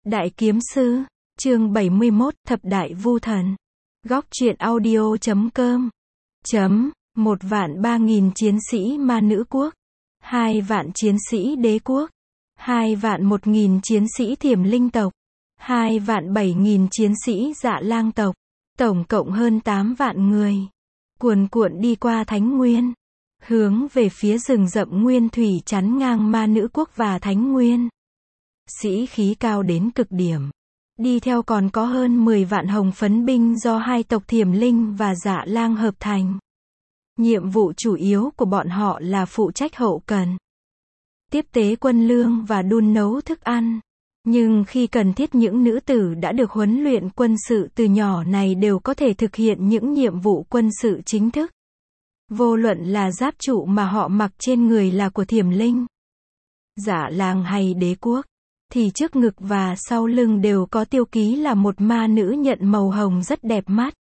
Đại Kiếm Sư, chương 71, Thập Đại Vu Thần. Góc truyện audio.com. 1.300.000 chiến sĩ ma nữ quốc, 2 vạn chiến sĩ đế quốc, 2.100.000 chiến sĩ thiểm linh tộc, 2.700.000 chiến sĩ dạ lang tộc, tổng cộng hơn 8 vạn người. Cuồn cuộn đi qua Thánh Nguyên, hướng về phía rừng rậm nguyên thủy chắn ngang ma nữ quốc và Thánh Nguyên. Sĩ khí cao đến cực điểm. Đi theo còn có hơn 10 vạn hồng phấn binh do hai tộc thiểm linh và dạ lang hợp thành. Nhiệm vụ chủ yếu của bọn họ là phụ trách hậu cần, tiếp tế quân lương và đun nấu thức ăn. Nhưng khi cần thiết, những nữ tử đã được huấn luyện quân sự từ nhỏ này đều có thể thực hiện những nhiệm vụ quân sự chính thức. Vô luận là giáp trụ mà họ mặc trên người là của thiểm linh, dạ lang hay đế quốc, thì trước ngực và sau lưng đều có tiêu ký là một ma nữ nhận màu hồng rất đẹp mắt.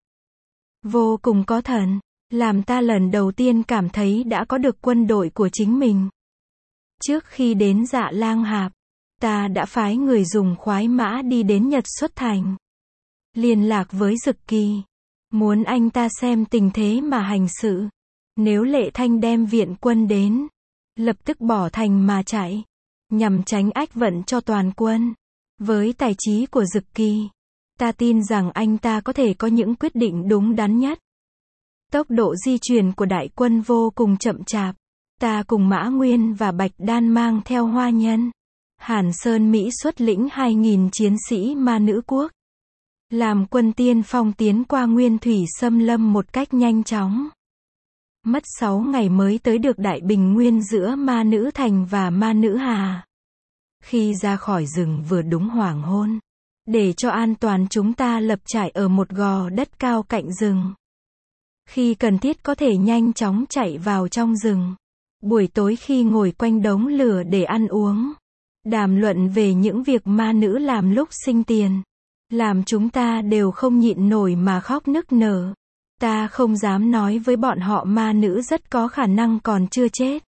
Vô cùng có thần, làm ta lần đầu tiên cảm thấy đã có được quân đội của chính mình. Trước khi đến Dạ Lang Hạp, ta đã phái người dùng khoái mã đi đến Nhật Xuất Thành, liên lạc với Dực Kỳ, muốn anh ta xem tình thế mà hành sự. Nếu Lệ Thanh đem viện quân đến, lập tức bỏ thành mà chạy, nhằm tránh ách vận cho toàn quân. Với tài trí của Dực Kỳ, ta tin rằng anh ta có thể có những quyết định đúng đắn nhất. Tốc độ di chuyển của đại quân vô cùng chậm chạp. Ta cùng Mã Nguyên và Bạch Đan mang theo Hoa Nhân, Hàn Sơn Mỹ xuất lĩnh 2.000 chiến sĩ ma nữ quốc, làm quân tiên phong tiến qua nguyên thủy xâm lâm một cách nhanh chóng. Mất 6 ngày mới tới được đại bình nguyên giữa ma nữ thành và ma nữ hà. Khi ra khỏi rừng vừa đúng hoàng hôn. Để cho an toàn, chúng ta lập trại ở một gò đất cao cạnh rừng. Khi cần thiết có thể nhanh chóng chạy vào trong rừng. Buổi tối khi ngồi quanh đống lửa để ăn uống, đàm luận về những việc ma nữ làm lúc sinh tiền, làm chúng ta đều không nhịn nổi mà khóc nức nở. Ta không dám nói với bọn họ ma nữ rất có khả năng còn chưa chết.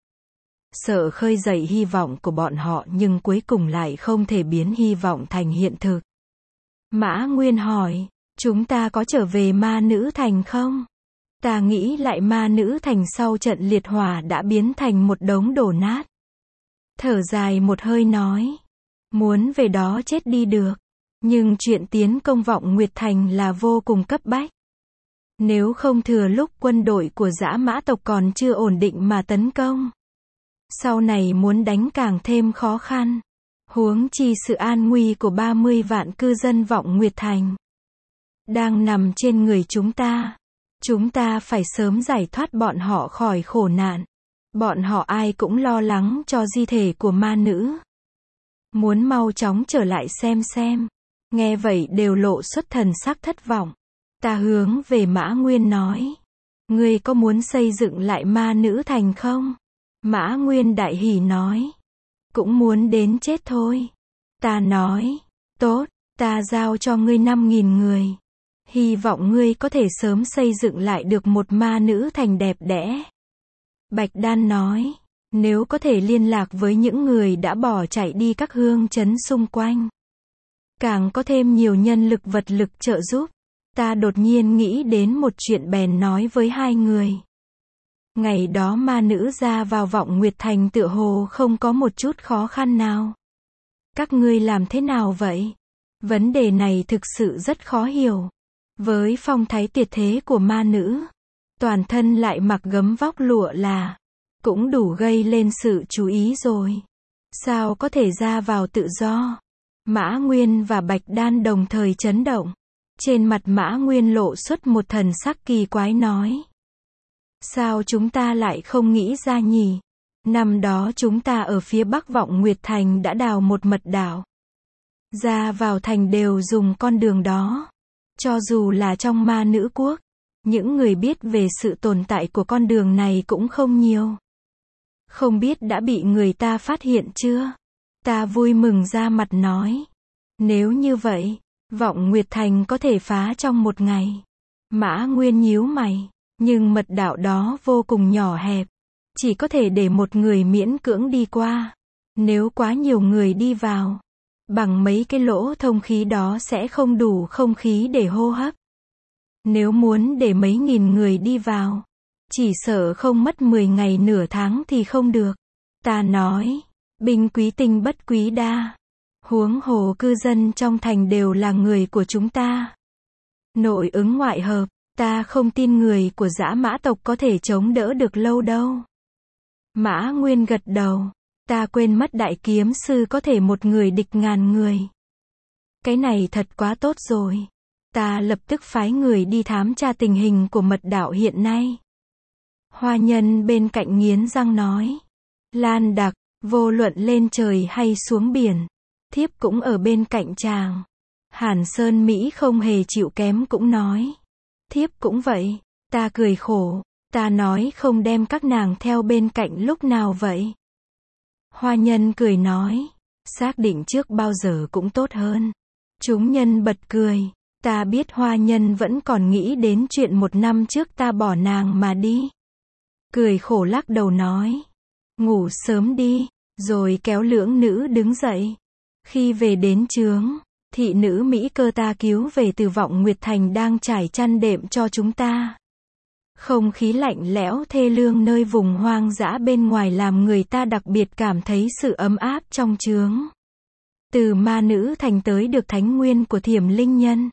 Sợ khơi dậy hy vọng của bọn họ, nhưng cuối cùng lại không thể biến hy vọng thành hiện thực. Mã Nguyên hỏi, chúng ta có trở về ma nữ thành không? Ta nghĩ lại ma nữ thành sau trận liệt hỏa đã biến thành một đống đổ nát. Thở dài một hơi nói, muốn về đó chết đi được. Nhưng chuyện tiến công Vọng Nguyệt Thành là vô cùng cấp bách. Nếu không thừa lúc quân đội của dã mã tộc còn chưa ổn định mà tấn công, sau này muốn đánh càng thêm khó khăn. Huống chi sự an nguy của 30 vạn cư dân Vọng Nguyệt Thành đang nằm trên người chúng ta. Chúng ta phải sớm giải thoát bọn họ khỏi khổ nạn. Bọn họ ai cũng lo lắng cho di thể của ma nữ, muốn mau chóng trở lại xem. Nghe vậy đều lộ xuất thần sắc thất vọng. Ta hướng về Mã Nguyên nói, ngươi có muốn xây dựng lại ma nữ thành không? Mã Nguyên đại hỉ nói, cũng muốn đến chết thôi. Ta nói, tốt, ta giao cho ngươi 5.000 người. Hy vọng ngươi có thể sớm xây dựng lại được một ma nữ thành đẹp đẽ. Bạch Đan nói, nếu có thể liên lạc với những người đã bỏ chạy đi các hương trấn xung quanh, càng có thêm nhiều nhân lực vật lực trợ giúp. Ta đột nhiên nghĩ đến một chuyện bèn nói với hai người. Ngày đó ma nữ ra vào Vọng Nguyệt Thành tựa hồ không có một chút khó khăn nào. Các ngươi làm thế nào vậy? Vấn đề này thực sự rất khó hiểu. Với phong thái tuyệt thế của ma nữ, toàn thân lại mặc gấm vóc lụa là cũng đủ gây lên sự chú ý rồi. Sao có thể ra vào tự do? Mã Nguyên và Bạch Đan đồng thời chấn động. Trên mặt Mã Nguyên lộ xuất một thần sắc kỳ quái nói, sao chúng ta lại không nghĩ ra nhỉ? Năm đó chúng ta ở phía bắc Vọng Nguyệt Thành đã đào một mật đạo, ra vào thành đều dùng con đường đó. Cho dù là trong ma nữ quốc, những người biết về sự tồn tại của con đường này cũng không nhiều. Không biết đã bị người ta phát hiện chưa? Ta vui mừng ra mặt nói, nếu như vậy, Vọng Nguyệt Thành có thể phá trong một ngày. Mã Nguyên nhíu mày, nhưng mật đạo đó vô cùng nhỏ hẹp, chỉ có thể để một người miễn cưỡng đi qua. Nếu quá nhiều người đi vào, Bằng mấy cái lỗ thông khí đó sẽ không đủ không khí để hô hấp. Nếu muốn để mấy nghìn người đi vào, chỉ sợ không mất 10 ngày nửa tháng thì không được. Ta nói, binh quý tinh bất quý đa. Huống hồ cư dân trong thành đều là người của chúng ta. Nội ứng ngoại hợp, ta không tin người của dã mã tộc có thể chống đỡ được lâu đâu. Mã Nguyên gật đầu. Ta quên mất đại kiếm sư có thể một người địch ngàn người. Cái này thật quá tốt rồi. Ta lập tức phái người đi thám tra tình hình của mật đạo hiện nay. Hoa Nhân bên cạnh nghiến răng nói. Lan Đặc, vô luận lên trời hay xuống biển, thiếp cũng ở bên cạnh chàng. Hàn Sơn Mỹ không hề chịu kém cũng nói. Thiếp cũng vậy. Ta cười khổ. Ta nói không đem các nàng theo bên cạnh lúc nào vậy. Hoa Nhân cười nói. Xác định trước bao giờ cũng tốt hơn. Chúng nhân bật cười. Ta biết Hoa Nhân vẫn còn nghĩ đến chuyện 1 năm trước ta bỏ nàng mà đi. Cười khổ lắc đầu nói. Ngủ sớm đi. Rồi kéo lưỡng nữ đứng dậy. Khi về đến chướng, thị nữ Mỹ Cơ ta cứu về từ Vọng Nguyệt Thành đang trải chăn đệm cho chúng ta. Không khí lạnh lẽo thê lương nơi vùng hoang dã bên ngoài làm người ta đặc biệt cảm thấy sự ấm áp trong chướng. Từ ma nữ thành tới được thánh nguyên của Thiểm Linh Nhân.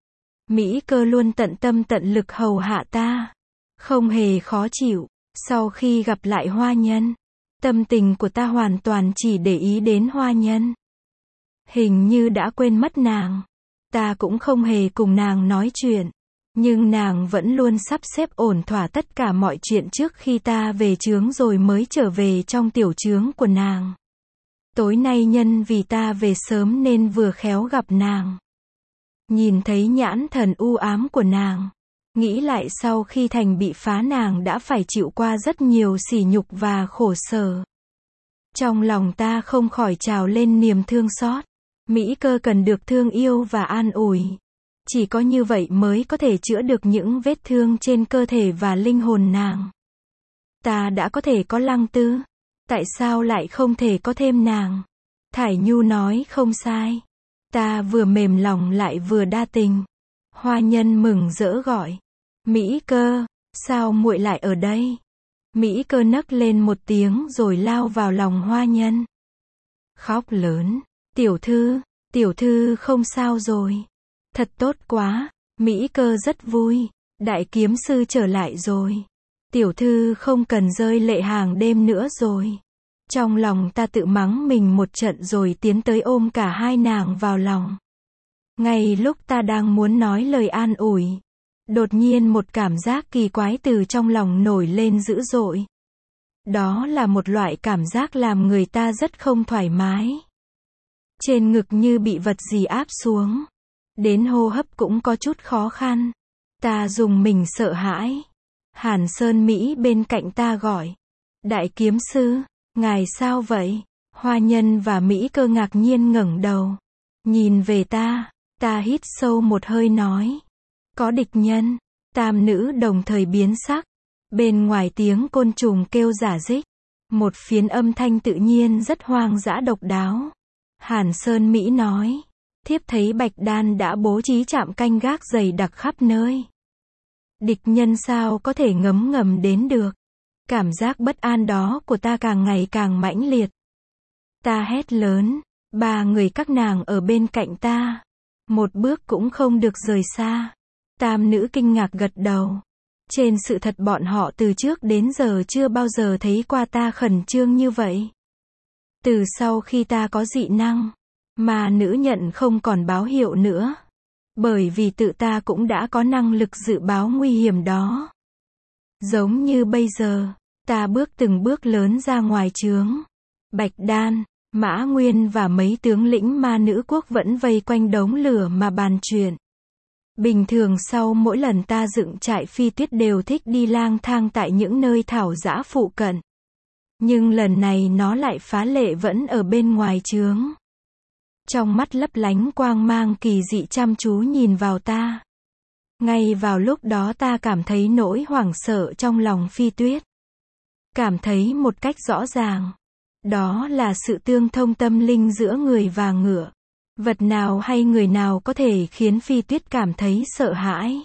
Mỹ Cơ luôn tận tâm tận lực hầu hạ ta. Không hề khó chịu. Sau khi gặp lại Hoa Nhân, tâm tình của ta hoàn toàn chỉ để ý đến Hoa Nhân. Hình như đã quên mất nàng. Ta cũng không hề cùng nàng nói chuyện. Nhưng nàng vẫn luôn sắp xếp ổn thỏa tất cả mọi chuyện trước khi ta về chướng rồi mới trở về trong tiểu chướng của nàng. Tối nay nhân vì ta về sớm nên vừa khéo gặp nàng. Nhìn thấy nhãn thần u ám của nàng. Nghĩ lại sau khi thành bị phá nàng đã phải chịu qua rất nhiều sỉ nhục và khổ sở. Trong lòng ta không khỏi trào lên niềm thương xót. Mỹ Cơ cần được thương yêu và an ủi. Chỉ có như vậy mới có thể chữa được những vết thương trên cơ thể và linh hồn nàng. Ta đã có thể có Lăng Tư. Tại sao lại không thể có thêm nàng? Thải Nhu nói không sai. Ta vừa mềm lòng lại vừa đa tình. Hoa Nhân mừng rỡ gọi. Mỹ Cơ, sao muội lại ở đây? Mỹ Cơ nấc lên một tiếng rồi lao vào lòng Hoa Nhân. Khóc lớn. Tiểu thư không sao rồi. Thật tốt quá. Mỹ Cơ rất vui. Đại kiếm sư trở lại rồi. Tiểu thư không cần rơi lệ hàng đêm nữa rồi. Trong lòng ta tự mắng mình một trận rồi tiến tới ôm cả hai nàng vào lòng. Ngay lúc ta đang muốn nói lời an ủi, đột nhiên một cảm giác kỳ quái từ trong lòng nổi lên dữ dội. Đó là một loại cảm giác làm người ta rất không thoải mái. Trên ngực như bị vật gì áp xuống. Đến hô hấp cũng có chút khó khăn. Ta dùng mình sợ hãi. Hàn Sơn Mỹ bên cạnh ta gọi. Đại kiếm sư, ngài sao vậy? Hoa Nhân và Mỹ Cơ ngạc nhiên ngẩng đầu. Nhìn về ta hít sâu một hơi nói. Có địch nhân. Tam nữ đồng thời biến sắc. Bên ngoài tiếng côn trùng kêu rả rích. Một phiến âm thanh tự nhiên rất hoang dã độc đáo. Hàn Sơn Mỹ nói. Thiếp thấy Bạch Đan đã bố trí trạm canh gác dày đặc khắp nơi. Địch nhân sao có thể ngấm ngầm đến được. Cảm giác bất an đó của ta càng ngày càng mãnh liệt. Ta hét lớn. 3 người các nàng ở bên cạnh ta. Một bước cũng không được rời xa. Tam nữ kinh ngạc gật đầu. Trên sự thật bọn họ từ trước đến giờ chưa bao giờ thấy qua ta khẩn trương như vậy. Từ sau khi ta có dị năng, mà nữ nhận không còn báo hiệu nữa. Bởi vì tự ta cũng đã có năng lực dự báo nguy hiểm đó. Giống như bây giờ, ta bước từng bước lớn ra ngoài chướng. Bạch Đan, Mã Nguyên và mấy tướng lĩnh ma nữ quốc vẫn vây quanh đống lửa mà bàn chuyện. Bình thường sau mỗi lần ta dựng trại phi tuyết đều thích đi lang thang tại những nơi thảo dã phụ cận. Nhưng lần này nó lại phá lệ vẫn ở bên ngoài chướng. Trong mắt lấp lánh quang mang kỳ dị chăm chú nhìn vào ta. Ngay vào lúc đó ta cảm thấy nỗi hoảng sợ trong lòng phi tuyết. Cảm thấy một cách rõ ràng. Đó là sự tương thông tâm linh giữa người và ngựa. Vật nào hay người nào có thể khiến Phi Tuyết cảm thấy sợ hãi?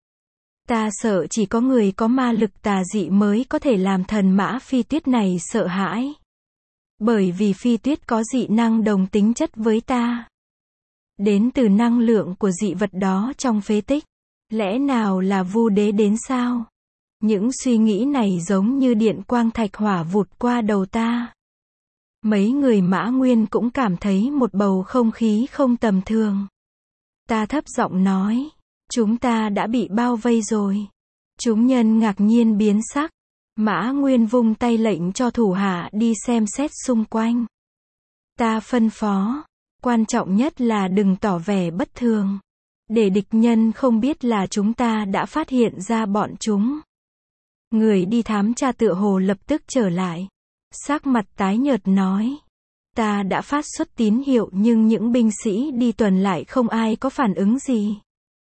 Ta sợ chỉ có người có ma lực tà dị mới có thể làm thần mã Phi Tuyết này sợ hãi. Bởi vì Phi Tuyết có dị năng đồng tính chất với ta. Đến từ năng lượng của dị vật đó trong phế tích. Lẽ nào là Vu Đế đến sao? Những suy nghĩ này giống như điện quang thạch hỏa vụt qua đầu ta. Mấy người Mã Nguyên cũng cảm thấy một bầu không khí không tầm thường. Ta thấp giọng nói, chúng ta đã bị bao vây rồi. Chúng nhân ngạc nhiên biến sắc. Mã Nguyên vung tay lệnh cho thủ hạ đi xem xét xung quanh. Ta phân phó, quan trọng nhất là đừng tỏ vẻ bất thường. Để địch nhân không biết là chúng ta đã phát hiện ra bọn chúng. Người đi thám tra tựa hồ lập tức trở lại. Sắc mặt tái nhợt nói. Ta đã phát xuất tín hiệu nhưng những binh sĩ đi tuần lại không ai có phản ứng gì.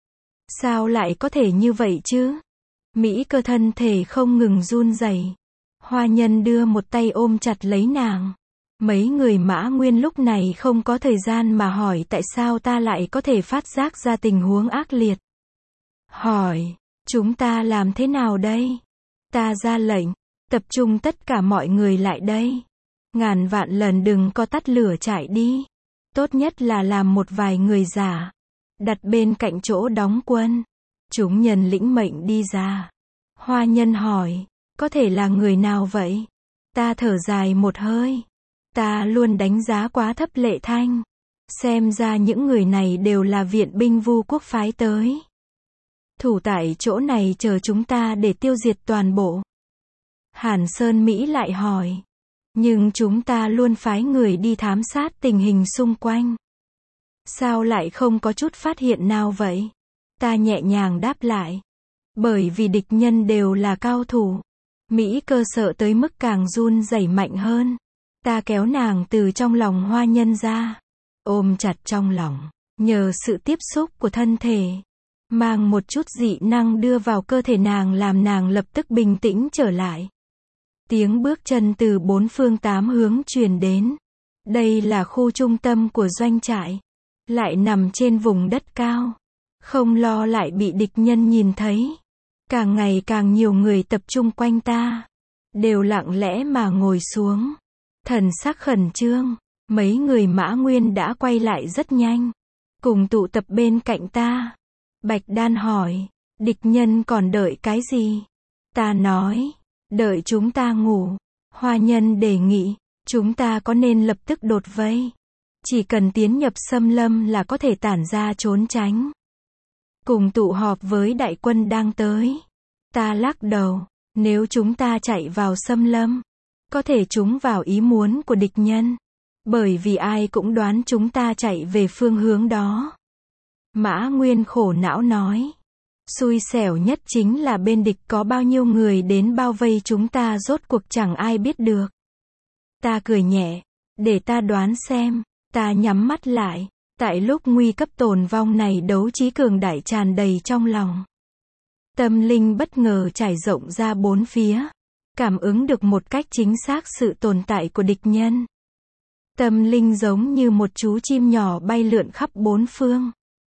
Sao lại có thể như vậy chứ? Mỹ Cơ thân thể không ngừng run rẩy. Hoa Nhân đưa một tay ôm chặt lấy nàng. Mấy người Mã Nguyên lúc này không có thời gian mà hỏi tại sao ta lại có thể phát giác ra tình huống ác liệt. Hỏi, chúng ta làm thế nào đây? Ta ra lệnh, tập trung tất cả mọi người lại đây. Ngàn vạn lần đừng có tắt lửa chạy đi. Tốt nhất là làm một vài người giả. Đặt bên cạnh chỗ đóng quân. Chúng nhân lĩnh mệnh đi ra. Hoa Nhân hỏi, có thể là người nào vậy? Ta thở dài một hơi. Ta luôn đánh giá quá thấp Lệ Thanh. Xem ra những người này đều là viện binh Vu quốc phái tới. Thủ tại chỗ này chờ chúng ta để tiêu diệt toàn bộ. Hàn Sơn Mỹ lại hỏi. Nhưng chúng ta luôn phái người đi thám sát tình hình xung quanh. Sao lại không có chút phát hiện nào vậy? Ta nhẹ nhàng đáp lại. Bởi vì địch nhân đều là cao thủ. Mỹ Cơ sợ tới mức càng run rẩy mạnh hơn. Ta kéo nàng từ trong lòng Hoa Nhân ra. Ôm chặt trong lòng. Nhờ sự tiếp xúc của thân thể. Mang một chút dị năng đưa vào cơ thể nàng làm nàng lập tức bình tĩnh trở lại. Tiếng bước chân từ bốn phương tám hướng truyền đến. Đây là khu trung tâm của doanh trại. Lại nằm trên vùng đất cao. Không lo lại bị địch nhân nhìn thấy. Càng ngày càng nhiều người tập trung quanh ta. Đều lặng lẽ mà ngồi xuống. Thần sắc khẩn trương. Mấy người Mã Nguyên đã quay lại rất nhanh. Cùng tụ tập bên cạnh ta. Bạch Đan hỏi. Địch nhân còn đợi cái gì? Ta nói. Đợi chúng ta ngủ. Hoa Nhân đề nghị. Chúng ta có nên lập tức đột vây? Chỉ cần tiến nhập xâm lâm là có thể tản ra trốn tránh. Cùng tụ họp với đại quân đang tới. Ta lắc đầu. Nếu chúng ta chạy vào xâm lâm, có thể trúng vào ý muốn của địch nhân. Bởi vì ai cũng đoán chúng ta chạy về phương hướng đó. Mã Nguyên khổ não nói. Xui xẻo nhất chính là bên địch có bao nhiêu người đến bao vây chúng ta rốt cuộc chẳng ai biết được. Ta cười nhẹ. Để ta đoán xem. Ta nhắm mắt lại. Tại lúc nguy cấp tồn vong này đấu trí cường đại tràn đầy trong lòng. Tâm linh bất ngờ trải rộng ra bốn phía. Cảm ứng được một cách chính xác sự tồn tại của địch nhân. Tâm linh giống như một chú chim nhỏ bay lượn khắp bốn phương.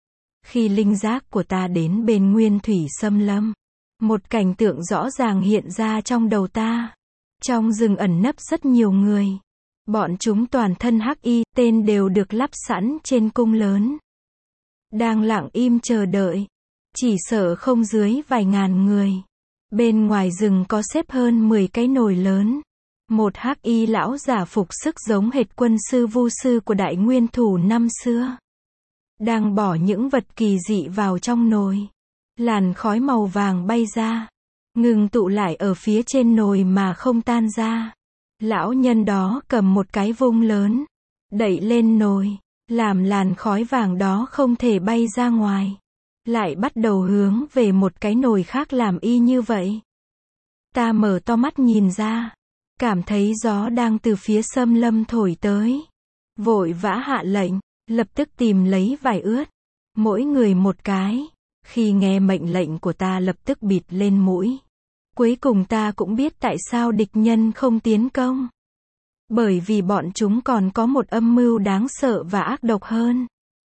Khi linh giác của ta đến bên nguyên thủy xâm lâm, một cảnh tượng rõ ràng hiện ra trong đầu ta. Trong rừng ẩn nấp rất nhiều người. Bọn chúng toàn thân hắc y, tên đều được lắp sẵn trên cung lớn. Đang lặng im chờ đợi. Chỉ sợ không dưới vài ngàn người. Bên ngoài rừng có xếp hơn 10 cái nồi lớn. Một hắc y lão giả phục sức giống hệt quân sư Vu sư của Đại Nguyên Thủ năm xưa. Đang bỏ những vật kỳ dị vào trong nồi. Làn khói màu vàng bay ra. Ngừng tụ lại ở phía trên nồi mà không tan ra. Lão nhân đó cầm một cái vung lớn. Đẩy lên nồi. Làm làn khói vàng đó không thể bay ra ngoài. Lại bắt đầu hướng về một cái nồi khác làm y như vậy. Ta mở to mắt nhìn ra. Cảm thấy gió đang từ phía xâm lâm thổi tới. Vội vã hạ lệnh. Lập tức tìm lấy vải ướt. Mỗi người một cái. Khi nghe mệnh lệnh của ta lập tức bịt lên mũi. Cuối cùng ta cũng biết tại sao địch nhân không tiến công. Bởi vì bọn chúng còn có một âm mưu đáng sợ và ác độc hơn.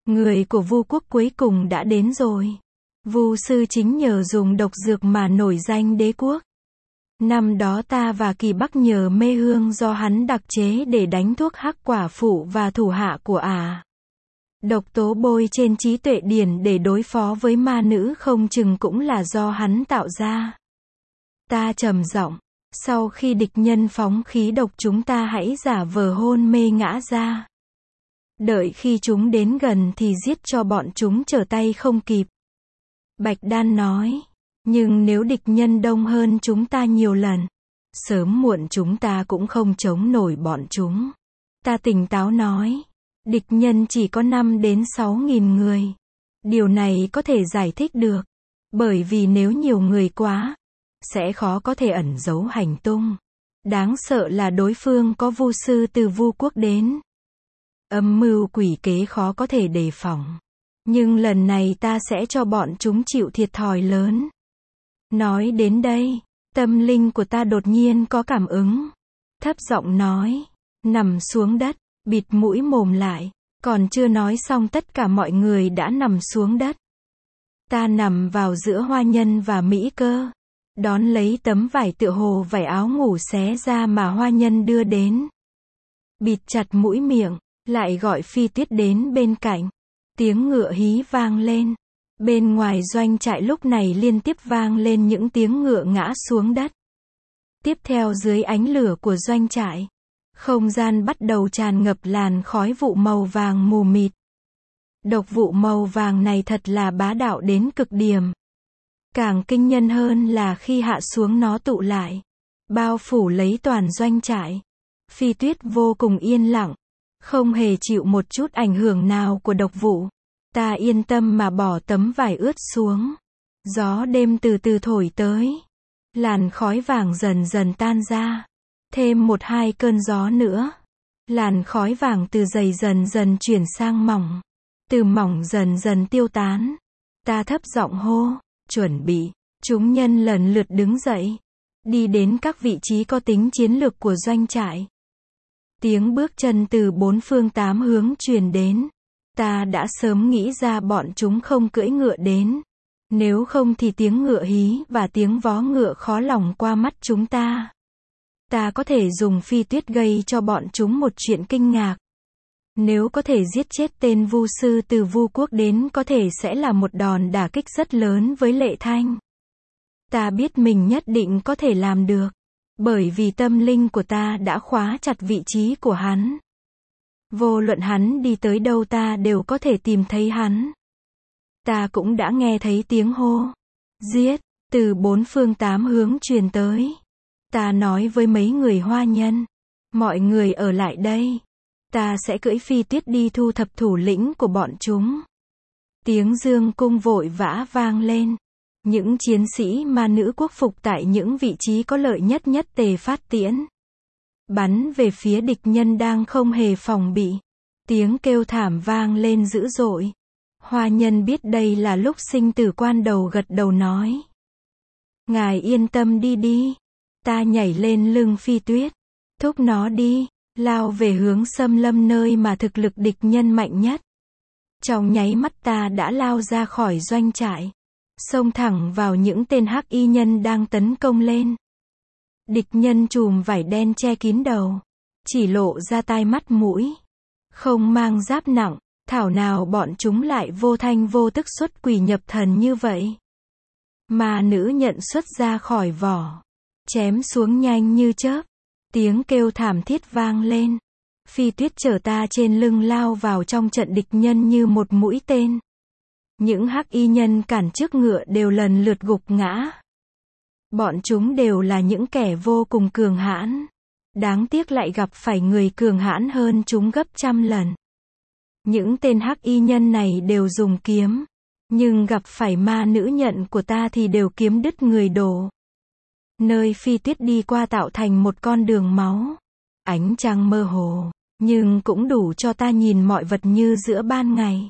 Người của Vu quốc cuối cùng đã đến rồi. Vu sư chính nhờ dùng độc dược mà nổi danh đế quốc. Năm đó ta và Kỳ Bắc nhờ mê hương do hắn đặc chế để đánh thuốc hắc quả phụ và thủ hạ của ả. Độc tố bôi trên trí tuệ điển để đối phó với ma nữ không chừng cũng là do hắn tạo ra. Ta trầm giọng, sau khi địch nhân phóng khí độc chúng ta hãy giả vờ hôn mê ngã ra. Đợi khi chúng đến gần thì giết cho bọn chúng trở tay không kịp. Bạch Đan nói, nhưng nếu địch nhân đông hơn chúng ta nhiều lần, sớm muộn chúng ta cũng không chống nổi bọn chúng. Ta tỉnh táo nói, địch nhân chỉ có 5 đến 6.000 người. Điều này có thể giải thích được, bởi vì nếu nhiều người quá, sẽ khó có thể ẩn giấu hành tung. Đáng sợ là đối phương có vu sư từ Vu quốc đến. Âm mưu quỷ kế khó có thể đề phòng. Nhưng lần này ta sẽ cho bọn chúng chịu thiệt thòi lớn. Nói đến đây, tâm linh của ta đột nhiên có cảm ứng. Thấp giọng nói, nằm xuống đất, bịt mũi mồm lại. Còn chưa nói xong tất cả mọi người đã nằm xuống đất. Ta nằm vào giữa Hoa Nhân và Mỹ Cơ. Đón lấy tấm vải tựa hồ vải áo ngủ xé ra mà Hoa Nhân đưa đến. Bịt chặt mũi miệng, lại gọi Phi Tuyết đến bên cạnh. Tiếng ngựa hí vang lên. Bên ngoài doanh trại lúc này liên tiếp vang lên những tiếng ngựa ngã xuống đất. Tiếp theo dưới ánh lửa của doanh trại, không gian bắt đầu tràn ngập làn khói vụ màu vàng mù mịt. Độc vụ màu vàng này thật là bá đạo đến cực điểm. Càng kinh nhân hơn là khi hạ xuống nó tụ lại, bao phủ lấy toàn doanh trại. Phi Tuyết vô cùng yên lặng, không hề chịu một chút ảnh hưởng nào của độc vụ. Ta yên tâm mà bỏ tấm vải ướt xuống. Gió đêm từ từ thổi tới. Làn khói vàng dần dần tan ra. Thêm 1-2 cơn gió nữa. Làn khói vàng từ dày dần dần chuyển sang mỏng. Từ mỏng dần dần tiêu tán. Ta thấp giọng hô, chuẩn bị. Chúng nhân lần lượt đứng dậy. Đi đến các vị trí có tính chiến lược của doanh trại. Tiếng bước chân từ 4 phương 8 hướng truyền đến. Ta đã sớm nghĩ ra bọn chúng không cưỡi ngựa đến. Nếu không thì tiếng ngựa hí và tiếng vó ngựa khó lòng qua mắt chúng ta. Ta có thể dùng Phi Tuyết gây cho bọn chúng một chuyện kinh ngạc. Nếu có thể giết chết tên vu sư từ Vu quốc đến có thể sẽ là một đòn đả kích rất lớn với Lệ Thanh. Ta biết mình nhất định có thể làm được. Bởi vì tâm linh của ta đã khóa chặt vị trí của hắn. Vô luận hắn đi tới đâu ta đều có thể tìm thấy hắn. Ta cũng đã nghe thấy tiếng hô. Giết, từ 4 phương 8 hướng truyền tới. Ta nói với mấy người Hoa Nhân. Mọi người ở lại đây. Ta sẽ cưỡi Phi Tuyết đi thu thập thủ lĩnh của bọn chúng. Tiếng dương cung vội vã vang lên. Những chiến sĩ ma nữ quốc phục tại những vị trí có lợi nhất tề phát tiễn. Bắn về phía địch nhân đang không hề phòng bị. Tiếng kêu thảm vang lên dữ dội. Hoa Nhân biết đây là lúc sinh tử quan đầu gật đầu nói. Ngài yên tâm đi. Ta nhảy lên lưng Phi Tuyết. Thúc nó đi. Lao về hướng xâm lâm nơi mà thực lực địch nhân mạnh nhất. Trong nháy mắt ta đã lao ra khỏi doanh trại. Xông thẳng vào những tên hắc y nhân đang tấn công lên. Địch nhân trùm vải đen che kín đầu. Chỉ lộ ra tai mắt mũi. Không mang giáp nặng. Thảo nào bọn chúng lại vô thanh vô tức xuất quỷ nhập thần như vậy. Ma nữ nhận xuất ra khỏi vỏ. Chém xuống nhanh như chớp. Tiếng kêu thảm thiết vang lên. Phi Tuyết chở ta trên lưng lao vào trong trận địch nhân như một mũi tên. Những hắc y nhân cản trước ngựa đều lần lượt gục ngã. Bọn chúng đều là những kẻ vô cùng cường hãn. Đáng tiếc lại gặp phải người cường hãn hơn chúng gấp trăm lần. Những tên hắc y nhân này đều dùng kiếm. Nhưng gặp phải ma nữ nhận của ta thì đều kiếm đứt người đổ. Nơi Phi Tuyết đi qua tạo thành một con đường máu. Ánh trăng mơ hồ. Nhưng cũng đủ cho ta nhìn mọi vật như giữa ban ngày.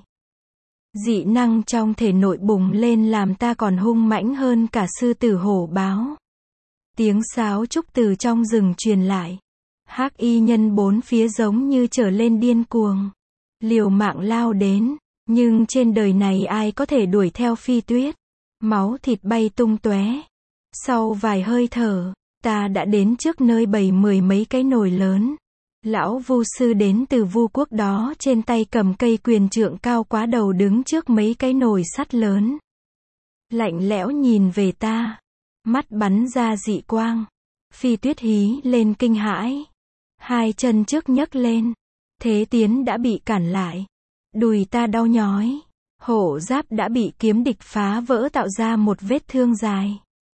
Dị năng trong thể nội bùng lên làm ta còn hung mãnh hơn cả sư tử hổ báo. Tiếng sáo trúc từ trong rừng truyền lại. Hắc y nhân bốn phía giống như trở lên điên cuồng. Liều mạng lao đến. Nhưng trên đời này ai có thể đuổi theo Phi Tuyết. Máu thịt bay tung tóe. Sau vài hơi thở, ta đã đến trước nơi bày 10 mấy cái nồi lớn. Lão vu sư đến từ Vu quốc đó trên tay cầm cây quyền trượng cao quá đầu đứng trước mấy cái nồi sắt lớn. Lạnh lẽo nhìn về ta. Mắt bắn ra dị quang. Phi Tuyết hí lên kinh hãi. Hai chân trước nhấc lên. Thế tiến đã bị cản lại. Đùi ta đau nhói. Hổ giáp đã bị kiếm địch phá vỡ tạo ra một vết thương dài.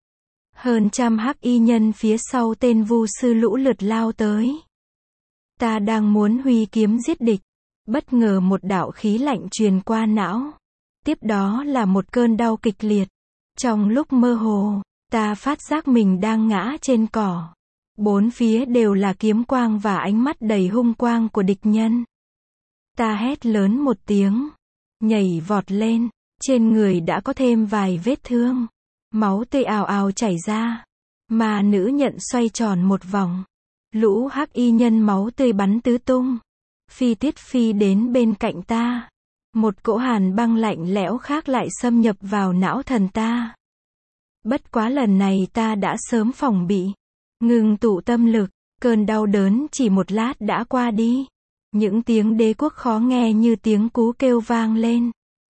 Hơn trăm hắc y nhân phía sau tên vu sư lũ lượt lao tới. Ta đang muốn huy kiếm giết địch. Bất ngờ một đạo khí lạnh truyền qua não. Tiếp đó là một cơn đau kịch liệt. Trong lúc mơ hồ, ta phát giác mình đang ngã trên cỏ. Bốn phía đều là kiếm quang và ánh mắt đầy hung quang của địch nhân. Ta hét lớn một tiếng. Nhảy vọt lên. Trên người đã có thêm vài vết thương. Máu tươi ào ào chảy ra. Mà nữ nhận xoay tròn một vòng. Lũ hắc y nhân máu tươi bắn tứ tung. Phi Tuyết phi đến bên cạnh ta. Một cỗ hàn băng lạnh lẽo khác lại xâm nhập vào não thần ta. Bất quá lần này ta đã sớm phòng bị. Ngừng tụ tâm lực. Cơn đau đớn chỉ một lát đã qua đi. Những tiếng đế quốc khó nghe như tiếng cú kêu vang lên.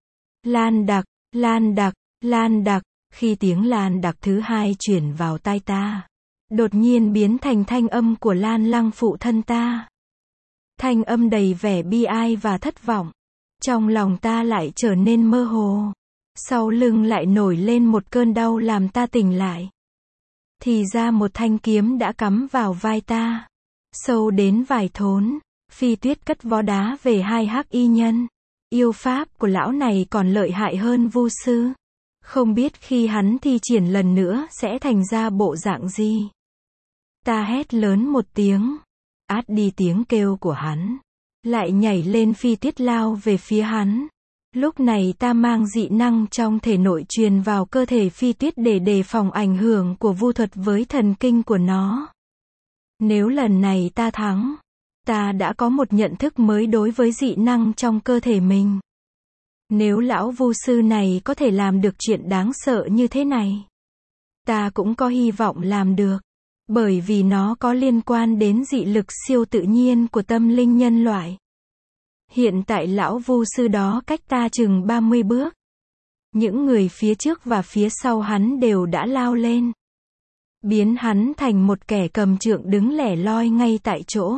Lan đặc, lan đặc, lan đặc. Khi tiếng lan đặc thứ hai chuyển vào tai ta, đột nhiên biến thành thanh âm của Lan Lăng phụ thân ta. Thanh âm đầy vẻ bi ai và thất vọng. Trong lòng ta lại trở nên mơ hồ. Sau lưng lại nổi lên một cơn đau làm ta tỉnh lại. Thì ra một thanh kiếm đã cắm vào vai ta. Sâu đến vài thốn. Phi Tuyết cất vó đá về hai hắc y nhân. Yêu pháp của lão này còn lợi hại hơn vu sư. Không biết khi hắn thi triển lần nữa sẽ thành ra bộ dạng gì. Ta hét lớn một tiếng. Át đi tiếng kêu của hắn. Lại nhảy lên Phi Tuyết lao về phía hắn. Lúc này ta mang dị năng trong thể nội truyền vào cơ thể Phi Tuyết để đề phòng ảnh hưởng của vu thuật với thần kinh của nó. Nếu lần này ta thắng, ta đã có một nhận thức mới đối với dị năng trong cơ thể mình. Nếu lão vu sư này có thể làm được chuyện đáng sợ như thế này, ta cũng có hy vọng làm được. Bởi vì nó có liên quan đến dị lực siêu tự nhiên của tâm linh nhân loại. Hiện tại lão vu sư đó cách ta chừng 30 bước. Những người phía trước và phía sau hắn đều đã lao lên. Biến hắn thành một kẻ cầm trượng đứng lẻ loi ngay tại chỗ.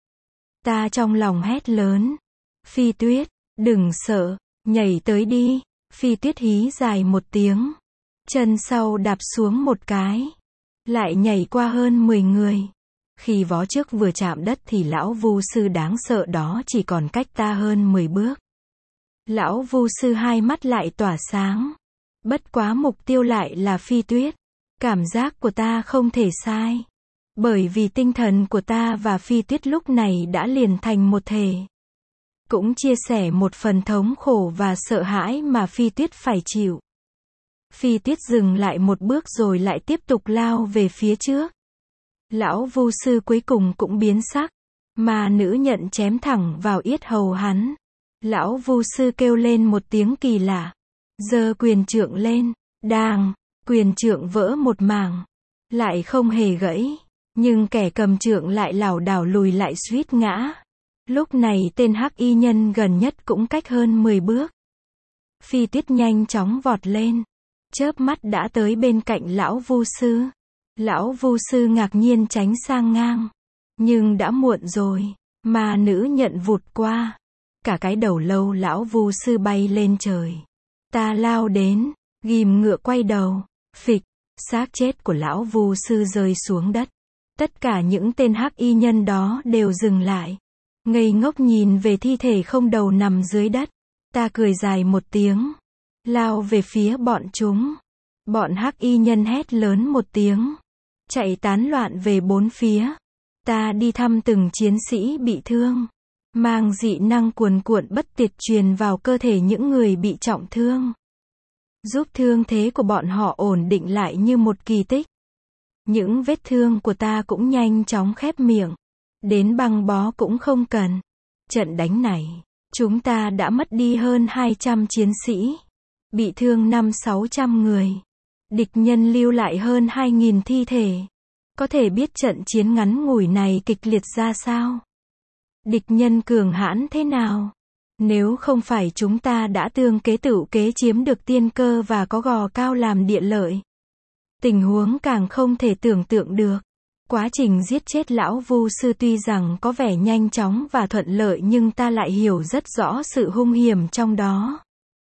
Ta trong lòng hét lớn. Phi Tuyết, đừng sợ, nhảy tới đi. Phi Tuyết hí dài một tiếng. Chân sau đạp xuống một cái. Lại nhảy qua hơn 10 người. Khi vó trước vừa chạm đất thì lão vu sư đáng sợ đó chỉ còn cách ta hơn 10 bước. Lão vu sư hai mắt lại tỏa sáng. Bất quá mục tiêu lại là Phi Tuyết. Cảm giác của ta không thể sai. Bởi vì tinh thần của ta và Phi Tuyết lúc này đã liền thành một thể. Cũng chia sẻ một phần thống khổ và sợ hãi mà Phi Tuyết phải chịu. Phi Tuyết dừng lại một bước rồi lại tiếp tục lao về phía trước. Lão vu sư cuối cùng cũng biến sắc. Mà nữ nhận chém thẳng vào yết hầu hắn. Lão vu sư kêu lên một tiếng kỳ lạ. Giơ quyền trượng lên. Đàng, quyền trượng vỡ một mảng. Lại không hề gãy. Nhưng kẻ cầm trượng lại lảo đảo lùi lại suýt ngã. Lúc này tên hắc y nhân gần nhất cũng cách hơn 10 bước. Phi Tuyết nhanh chóng vọt lên. Chớp mắt đã tới bên cạnh lão vu sư. Lão vu sư ngạc nhiên tránh sang ngang. Nhưng đã muộn rồi. Mà nữ nhận vụt qua. Cả cái đầu lâu lão vu sư bay lên trời. Ta lao đến. Ghim ngựa quay đầu. Phịch. Xác chết của lão vu sư rơi xuống đất. Tất cả những tên hắc y nhân đó đều dừng lại. Ngây ngốc nhìn về thi thể không đầu nằm dưới đất. Ta cười dài một tiếng. Lao về phía bọn chúng. Bọn hắc y nhân hét lớn một tiếng. Chạy tán loạn về bốn phía. Ta đi thăm từng chiến sĩ bị thương. Mang dị năng cuồn cuộn bất tuyệt truyền vào cơ thể những người bị trọng thương. Giúp thương thế của bọn họ ổn định lại như một kỳ tích. Những vết thương của ta cũng nhanh chóng khép miệng. Đến băng bó cũng không cần. Trận đánh này, Chúng ta đã mất đi hơn 200 chiến sĩ, bị thương 500-600 người. Địch nhân lưu lại hơn 2.000 thi thể. Có thể biết trận chiến ngắn ngủi này kịch liệt ra sao? Địch nhân cường hãn thế nào? Nếu không phải chúng ta đã tương kế tửu kế chiếm được tiên cơ và có gò cao làm địa lợi. Tình huống càng không thể tưởng tượng được. Quá trình giết chết lão Vu sư tuy rằng có vẻ nhanh chóng và thuận lợi nhưng ta lại hiểu rất rõ sự hung hiểm trong đó.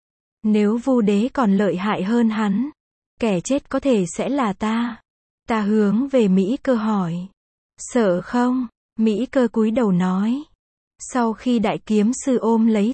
Nếu Vu đế còn lợi hại hơn hắn, kẻ chết có thể sẽ là ta. Ta hướng về Mỹ Cơ hỏi. Sợ không? Mỹ Cơ cúi đầu nói. Sau khi đại kiếm sư ôm lấy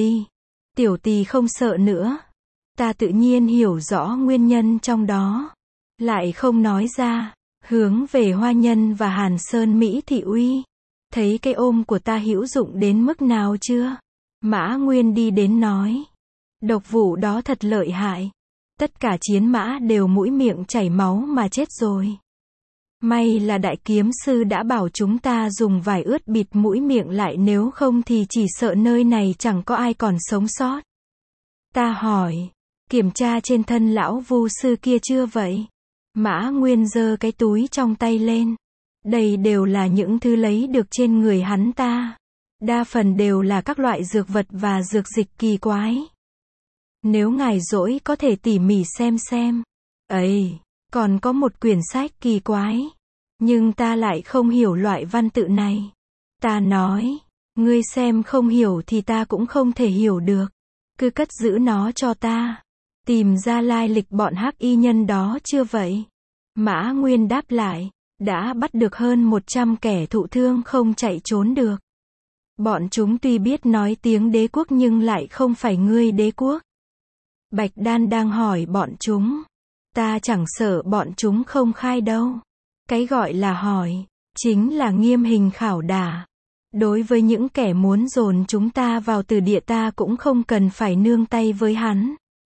Tiểu Tỳ không sợ nữa. Ta tự nhiên hiểu rõ nguyên nhân trong đó. Lại không nói ra. Hướng về Hoa Nhân và Hàn Sơn Mỹ Thị Uy. Thấy cái ôm của ta hữu dụng đến mức nào chưa? Mã Nguyên đi đến nói. Độc vụ đó thật lợi hại. Tất cả chiến mã đều mũi miệng chảy máu mà chết rồi. May là đại kiếm sư đã bảo chúng ta dùng vải ướt bịt mũi miệng lại, nếu không thì chỉ sợ nơi này chẳng có ai còn sống sót. Ta hỏi, kiểm tra trên thân lão Vu sư kia chưa vậy? Mã Nguyên giơ cái túi trong tay lên. Đây đều là những thứ lấy được trên người hắn ta. Đa phần đều là các loại dược vật và dược dịch kỳ quái. Nếu ngài rỗi có thể tỉ mỉ xem. Ấy, còn có một quyển sách kỳ quái. Nhưng ta lại không hiểu loại văn tự này. Ta nói, ngươi xem không hiểu thì ta cũng không thể hiểu được. Cứ cất giữ nó cho ta. Tìm ra lai lịch bọn hắc y nhân đó chưa vậy? Mã Nguyên đáp lại, đã bắt được hơn 100 kẻ thụ thương không chạy trốn được. Bọn chúng tuy biết nói tiếng đế quốc nhưng lại không phải ngươi đế quốc. Bạch Đan đang hỏi bọn chúng. Ta chẳng sợ bọn chúng không khai đâu. Cái gọi là hỏi, chính là nghiêm hình khảo đả. Đối với những kẻ muốn dồn chúng ta vào từ địa ta cũng không cần phải nương tay với hắn.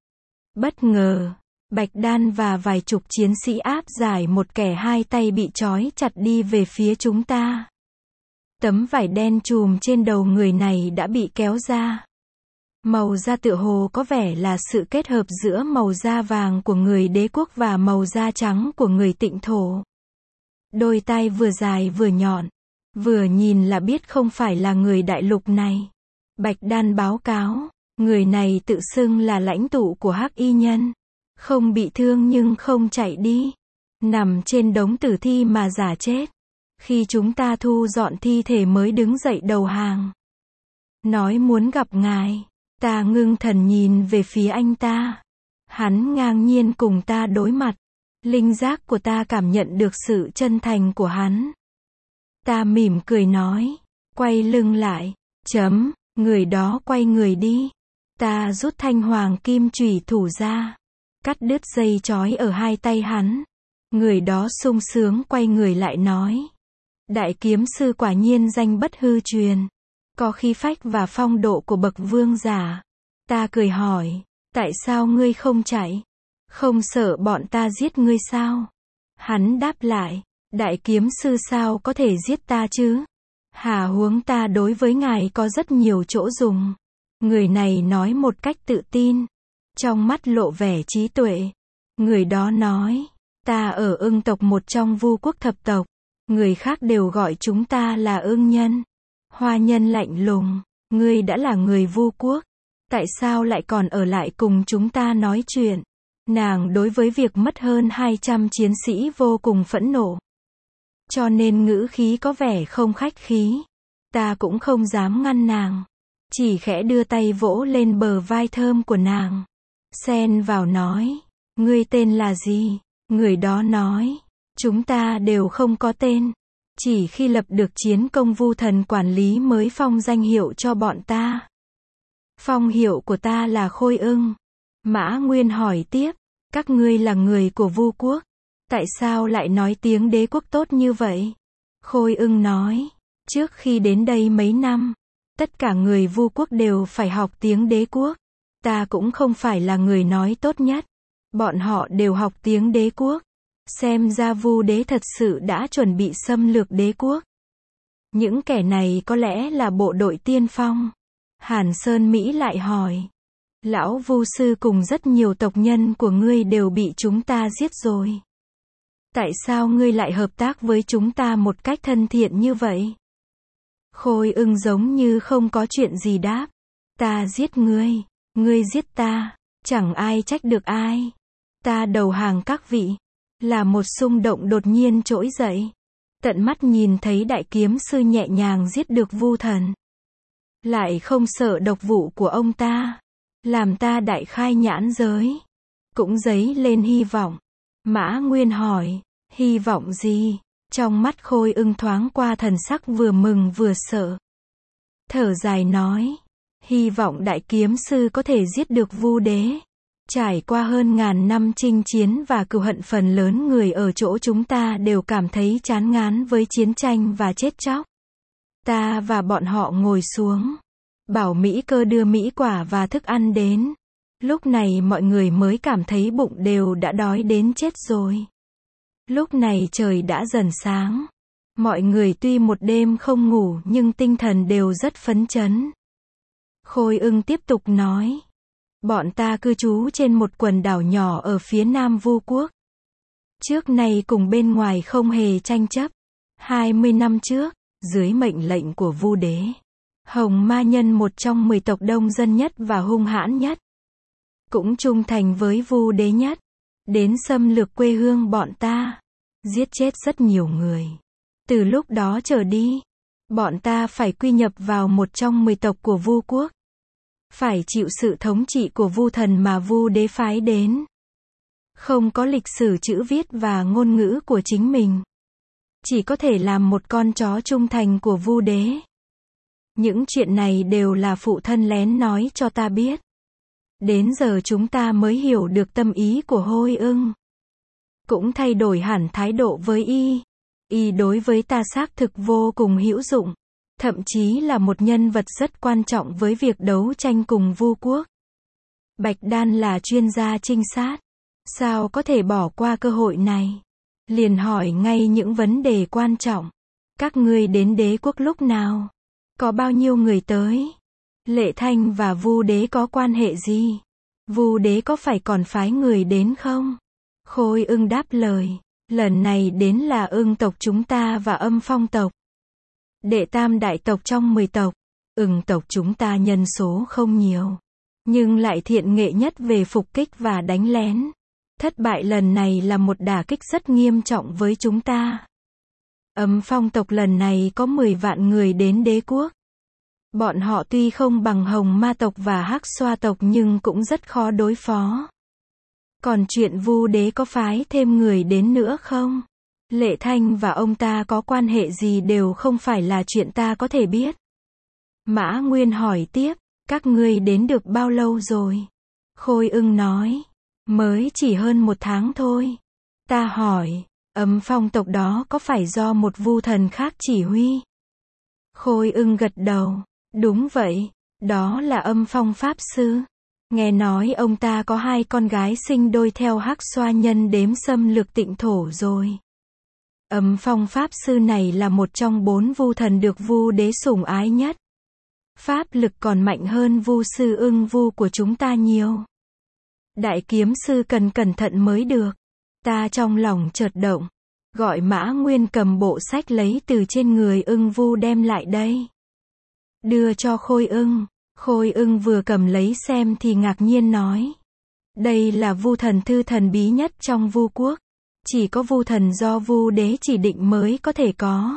Bất ngờ, Bạch Đan và vài chục chiến sĩ áp giải một kẻ hai tay bị trói chặt đi về phía chúng ta. Tấm vải đen trùm trên đầu người này đã bị kéo ra. Màu da tựa hồ có vẻ là sự kết hợp giữa màu da vàng của người đế quốc và màu da trắng của người Tịnh thổ. Đôi tai vừa dài vừa nhọn, vừa nhìn là biết không phải là người đại lục này. Bạch Đan báo cáo, người này tự xưng là lãnh tụ của hắc y nhân, không bị thương nhưng không chạy đi, nằm trên đống tử thi mà giả chết. Khi chúng ta thu dọn thi thể mới đứng dậy đầu hàng. Nói muốn gặp ngài. Ta ngưng thần nhìn về phía anh ta. Hắn ngang nhiên cùng ta đối mặt. Linh giác của ta cảm nhận được sự chân thành của hắn. Ta mỉm cười nói. Quay lưng lại. Người đó quay người đi. Ta rút thanh hoàng kim chủy thủ ra. Cắt đứt dây trói ở hai tay hắn. Người đó sung sướng quay người lại nói. Đại kiếm sư quả nhiên danh bất hư truyền. Có khí phách và phong độ của bậc vương giả. Ta cười hỏi, tại sao ngươi không chạy? Không sợ bọn ta giết ngươi sao? Hắn đáp lại, đại kiếm sư sao có thể giết ta chứ? Hà huống ta đối với ngài có rất nhiều chỗ dùng. Người này nói một cách tự tin. Trong mắt lộ vẻ trí tuệ. Người đó nói, ta ở Ưng tộc một trong Vu quốc thập tộc. Người khác đều gọi chúng ta là Ưng nhân. Hoa Nhân lạnh lùng, ngươi đã là người Vu quốc, tại sao lại còn ở lại cùng chúng ta nói chuyện? Nàng đối với việc mất hơn 200 chiến sĩ vô cùng phẫn nộ. Cho nên ngữ khí có vẻ không khách khí. Ta cũng không dám ngăn nàng. Chỉ khẽ đưa tay vỗ lên bờ vai thơm của nàng. Xen vào nói, ngươi tên là gì? Người đó nói, chúng ta đều không có tên. Chỉ khi lập được chiến công Vu thần quản lý mới phong danh hiệu cho bọn ta. Phong hiệu của ta là Khôi Ưng. Mã Nguyên hỏi tiếp, các ngươi là người của Vu quốc, tại sao lại nói tiếng đế quốc tốt như vậy? Khôi Ưng nói, trước khi đến đây mấy năm, tất cả người Vu quốc đều phải học tiếng đế quốc. Ta cũng không phải là người nói tốt nhất. Bọn họ đều học tiếng đế quốc. Xem ra Vu đế thật sự đã chuẩn bị xâm lược đế quốc. Những kẻ này có lẽ là bộ đội tiên phong. Hàn Sơn Mỹ lại hỏi. Lão Vu sư cùng rất nhiều tộc nhân của ngươi đều bị chúng ta giết rồi. Tại sao ngươi lại hợp tác với chúng ta một cách thân thiện như vậy? Khôi Ưng giống như không có chuyện gì đáp. Ta giết ngươi giết ta, chẳng ai trách được ai. Ta đầu hàng các vị. Là một xung động đột nhiên trỗi dậy. Tận mắt nhìn thấy đại kiếm sư nhẹ nhàng giết được Vu thần. Lại không sợ độc vụ của ông ta. Làm ta đại khai nhãn giới. Cũng dấy lên hy vọng. Mã Nguyên hỏi, hy vọng gì? Trong mắt Khôi Ưng thoáng qua thần sắc vừa mừng vừa sợ. Thở dài nói, hy vọng đại kiếm sư có thể giết được Vu đế. Trải qua hơn ngàn năm chinh chiến và cừu hận, phần lớn người ở chỗ chúng ta đều cảm thấy chán ngán với chiến tranh và chết chóc. Ta và bọn họ ngồi xuống. Bảo Mỹ Cơ đưa mỹ quả và thức ăn đến. Lúc này mọi người mới cảm thấy bụng đều đã đói đến chết rồi. Lúc này trời đã dần sáng. Mọi người tuy một đêm không ngủ nhưng tinh thần đều rất phấn chấn. Khôi Ưng tiếp tục nói. Bọn ta cư trú trên một quần đảo nhỏ ở phía nam Vu quốc. Trước nay cùng bên ngoài không hề tranh chấp. 20 năm trước, dưới mệnh lệnh của Vu đế, Hồng Ma Nhân một trong 10 tộc đông dân nhất và hung hãn nhất, cũng trung thành với Vu đế nhất, đến xâm lược quê hương bọn ta, giết chết rất nhiều người. Từ lúc đó trở đi, bọn ta phải quy nhập vào một trong 10 tộc của Vu quốc. Phải chịu sự thống trị của Vu thần mà Vu đế phái đến. Không có lịch sử chữ viết và ngôn ngữ của chính mình. Chỉ có thể làm một con chó trung thành của Vu đế. Những chuyện này đều là phụ thân lén nói cho ta biết. Đến giờ chúng ta mới hiểu được tâm ý của Khôi Ưng. Cũng thay đổi hẳn thái độ với y. Y đối với ta xác thực vô cùng hữu dụng. Thậm chí là một nhân vật rất quan trọng với việc đấu tranh cùng Vu quốc. Bạch Đan là chuyên gia trinh sát. Sao có thể bỏ qua cơ hội này? Liền hỏi ngay những vấn đề quan trọng. Các ngươi đến đế quốc lúc nào? Có bao nhiêu người tới? Lệ Thanh và Vu đế có quan hệ gì? Vu đế có phải còn phái người đến không? Khôi Ưng đáp lời. Lần này đến là Ưng tộc chúng ta và Âm Phong tộc. Đệ tam đại tộc trong 10 tộc. Ưng tộc chúng ta nhân số không nhiều, nhưng lại thiện nghệ nhất về phục kích và đánh lén. Thất bại lần này là một đả kích rất nghiêm trọng với chúng ta. Âm Phong tộc lần này có 10 vạn người đến đế quốc. Bọn họ tuy không bằng Hồng Ma tộc và Hắc Xoa tộc nhưng cũng rất khó đối phó. Còn chuyện Vu đế có phái thêm người đến nữa không? Lệ Thanh và ông ta có quan hệ gì đều không phải là chuyện ta có thể biết. Mã Nguyên hỏi tiếp, các ngươi đến được bao lâu rồi? Khôi Ưng nói, mới chỉ hơn 1 tháng thôi. Ta hỏi, Âm Phong tộc đó có phải do một Vu thần khác chỉ huy? Khôi Ưng gật đầu, đúng vậy, đó là Âm Phong Pháp Sư. Nghe nói ông ta có 2 con gái sinh đôi theo Hắc Xoa nhân đếm xâm lược Tịnh thổ rồi. Âm Phong Pháp Sư này là một trong 4 Vu thần được Vu đế sủng ái nhất. Pháp lực còn mạnh hơn Vu sư Ưng Vu của chúng ta nhiều. Đại kiếm sư cần cẩn thận mới được. Ta trong lòng chợt động, gọi Mã Nguyên cầm bộ sách lấy từ trên người Ưng Vu đem lại đây. Đưa cho Khôi Ưng. Khôi Ưng vừa cầm lấy xem thì ngạc nhiên nói. Đây là Vu thần thư thần bí nhất trong Vu quốc. Chỉ có Vu thần do Vu đế chỉ định mới có thể có.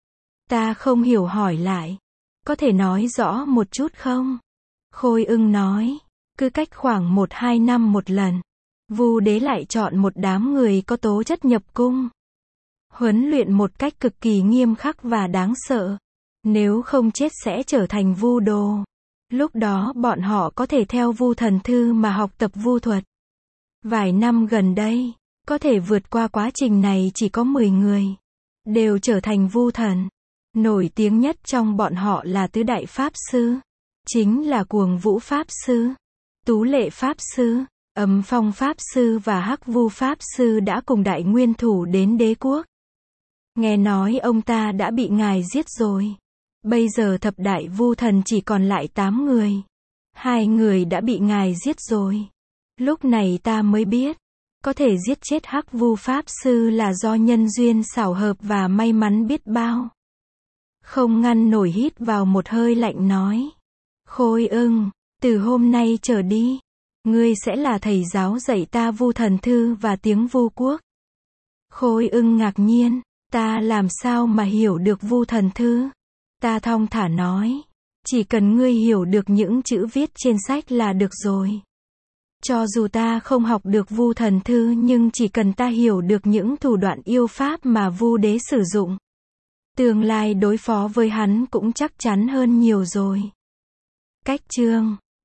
Ta không hiểu hỏi lại. Có thể nói rõ một chút không? Khôi Ưng nói. Cứ cách khoảng 1-2 năm một lần, Vu đế lại chọn một đám người có tố chất nhập cung. Huấn luyện một cách cực kỳ nghiêm khắc và đáng sợ. Nếu không chết sẽ trở thành Vu đồ. Lúc đó bọn họ có thể theo Vu thần thư mà học tập Vu thuật. Vài năm gần đây, có thể vượt qua quá trình này chỉ có 10 người. Đều trở thành Vu thần. Nổi tiếng nhất trong bọn họ là Tứ Đại Pháp Sư. Chính là Cuồng Vũ Pháp Sư, Tú Lệ Pháp Sư, Âm Phong Pháp Sư và Hắc Vu Pháp Sư đã cùng Đại Nguyên Thủ đến đế quốc. Nghe nói ông ta đã bị ngài giết rồi. Bây giờ thập đại vu thần chỉ còn lại 8 người. 2 người đã bị ngài giết rồi. Lúc này ta mới biết, có thể giết chết Hắc Vu Pháp Sư là do nhân duyên xảo hợp và may mắn biết bao. Không ngăn nổi hít vào một hơi lạnh nói. Khôi Ưng, từ hôm nay trở đi, ngươi sẽ là thầy giáo dạy ta Vu Thần Thư và tiếng Vu Quốc. Khôi Ưng ngạc nhiên, ta làm sao mà hiểu được Vu Thần Thư? Ta thong thả nói, chỉ cần ngươi hiểu được những chữ viết trên sách là được rồi. Cho dù ta không học được Vu Thần Thư nhưng chỉ cần ta hiểu được những thủ đoạn yêu pháp mà Vu Đế sử dụng, tương lai đối phó với hắn cũng chắc chắn hơn nhiều rồi. Cách chương